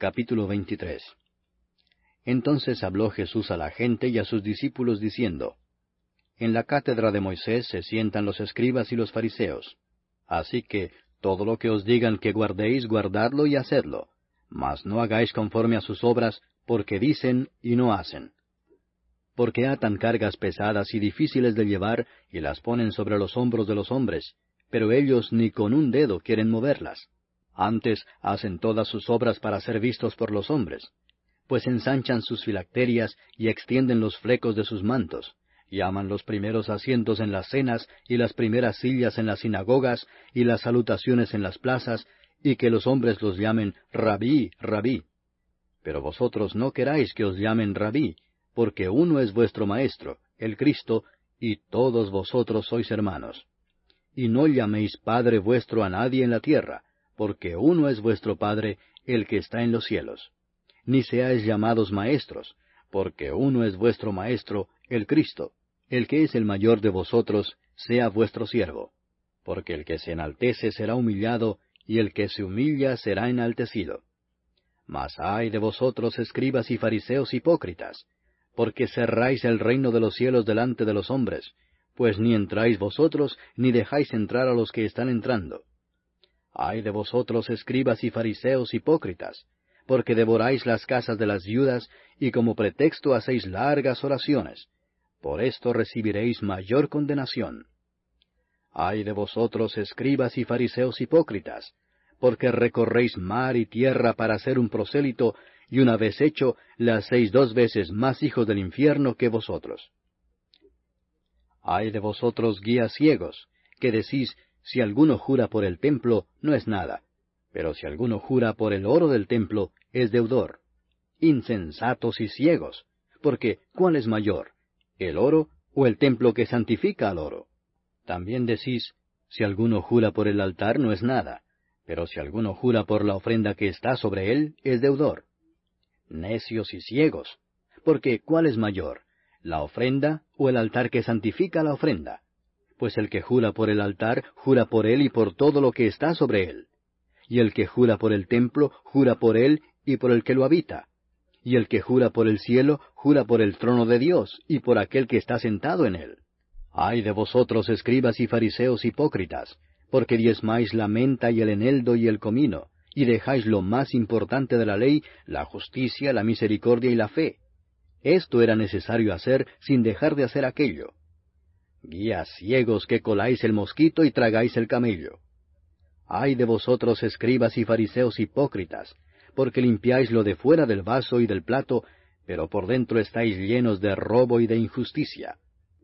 Capítulo 23. Entonces habló Jesús a la gente y a sus discípulos diciendo, En la cátedra de Moisés se sientan los escribas y los fariseos. Así que todo lo que os digan que guardéis, guardadlo y hacedlo, mas no hagáis conforme a sus obras, porque dicen y no hacen. Porque atan cargas pesadas y difíciles de llevar, y las ponen sobre los hombros de los hombres, pero ellos ni con un dedo quieren moverlas. Antes hacen todas sus obras para ser vistos por los hombres, pues ensanchan sus filacterias y extienden los flecos de sus mantos, y aman los primeros asientos en las cenas y las primeras sillas en las sinagogas y las salutaciones en las plazas, y que los hombres los llamen Rabí, Rabí. Pero vosotros no queráis que os llamen Rabí, porque uno es vuestro Maestro, el Cristo, y todos vosotros sois hermanos. Y no llaméis Padre vuestro a nadie en la tierra, porque uno es vuestro Padre, el que está en los cielos. Ni seáis llamados maestros, porque uno es vuestro Maestro, el Cristo. El que es el mayor de vosotros, sea vuestro siervo. Porque el que se enaltece será humillado, y el que se humilla será enaltecido. Mas ay de vosotros, escribas y fariseos hipócritas, porque cerráis el reino de los cielos delante de los hombres, pues ni entráis vosotros, ni dejáis entrar a los que están entrando. Ay de vosotros, escribas y fariseos hipócritas, porque devoráis las casas de las viudas, y como pretexto hacéis largas oraciones. Por esto recibiréis mayor condenación. Ay de vosotros, escribas y fariseos hipócritas, porque recorréis mar y tierra para hacer un prosélito, y una vez hecho, le hacéis 2 veces más hijos del infierno que vosotros. Ay de vosotros, guías ciegos, que decís, si alguno jura por el templo, no es nada, pero si alguno jura por el oro del templo, es deudor. Insensatos y ciegos, porque ¿cuál es mayor, el oro o el templo que santifica al oro? También decís, si alguno jura por el altar, no es nada, pero si alguno jura por la ofrenda que está sobre él, es deudor. Necios y ciegos, porque ¿cuál es mayor, la ofrenda o el altar que santifica la ofrenda? Pues el que jura por el altar, jura por él y por todo lo que está sobre él. Y el que jura por el templo, jura por él y por el que lo habita. Y el que jura por el cielo, jura por el trono de Dios y por aquel que está sentado en él. Ay de vosotros, escribas y fariseos hipócritas, porque diezmáis la menta y el eneldo y el comino, y dejáis lo más importante de la ley, la justicia, la misericordia y la fe. Esto era necesario hacer sin dejar de hacer aquello. Guías ciegos que coláis el mosquito y tragáis el camello. Ay de vosotros, escribas y fariseos hipócritas, porque limpiáis lo de fuera del vaso y del plato, pero por dentro estáis llenos de robo y de injusticia.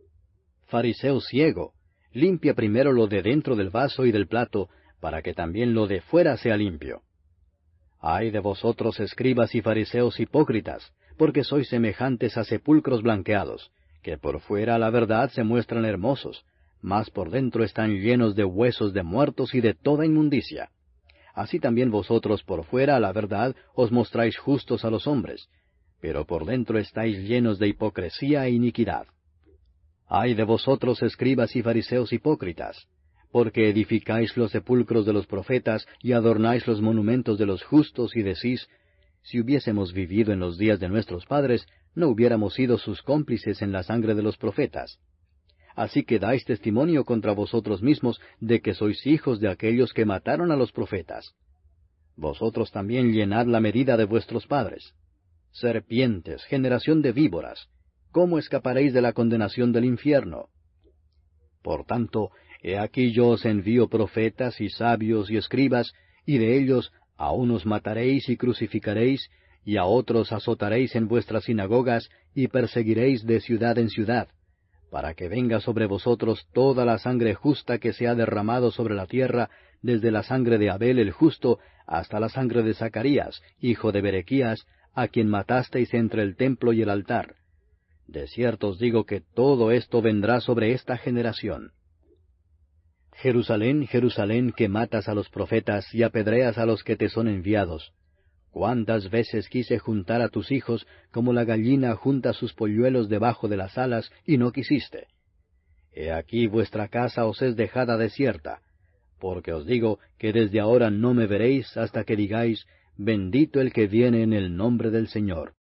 Fariseo ciego, limpia primero lo de dentro del vaso y del plato, para que también lo de fuera sea limpio. Ay de vosotros, escribas y fariseos hipócritas, porque sois semejantes a sepulcros blanqueados, que por fuera a la verdad se muestran hermosos, mas por dentro están llenos de huesos de muertos y de toda inmundicia. Así también vosotros por fuera a la verdad os mostráis justos a los hombres, pero por dentro estáis llenos de hipocresía e iniquidad. Ay de vosotros, escribas y fariseos hipócritas, porque edificáis los sepulcros de los profetas y adornáis los monumentos de los justos, y decís, si hubiésemos vivido en los días de nuestros padres, no hubiéramos sido sus cómplices en la sangre de los profetas. Así que dais testimonio contra vosotros mismos de que sois hijos de aquellos que mataron a los profetas. Vosotros también llenad la medida de vuestros padres. Serpientes, generación de víboras, ¿cómo escaparéis de la condenación del infierno? Por tanto, he aquí yo os envío profetas y sabios y escribas, y de ellos a unos mataréis y crucificaréis, y a otros azotaréis en vuestras sinagogas, y perseguiréis de ciudad en ciudad, para que venga sobre vosotros toda la sangre justa que se ha derramado sobre la tierra, desde la sangre de Abel el justo, hasta la sangre de Zacarías, hijo de Berequías, a quien matasteis entre el templo y el altar. De cierto os digo que todo esto vendrá sobre esta generación. Jerusalén, Jerusalén, que matas a los profetas y apedreas a los que te son enviados. ¿Cuántas veces quise juntar a tus hijos como la gallina junta sus polluelos debajo de las alas, y no quisiste? He aquí vuestra casa os es dejada desierta, porque os digo que desde ahora no me veréis hasta que digáis, bendito el que viene en el nombre del Señor.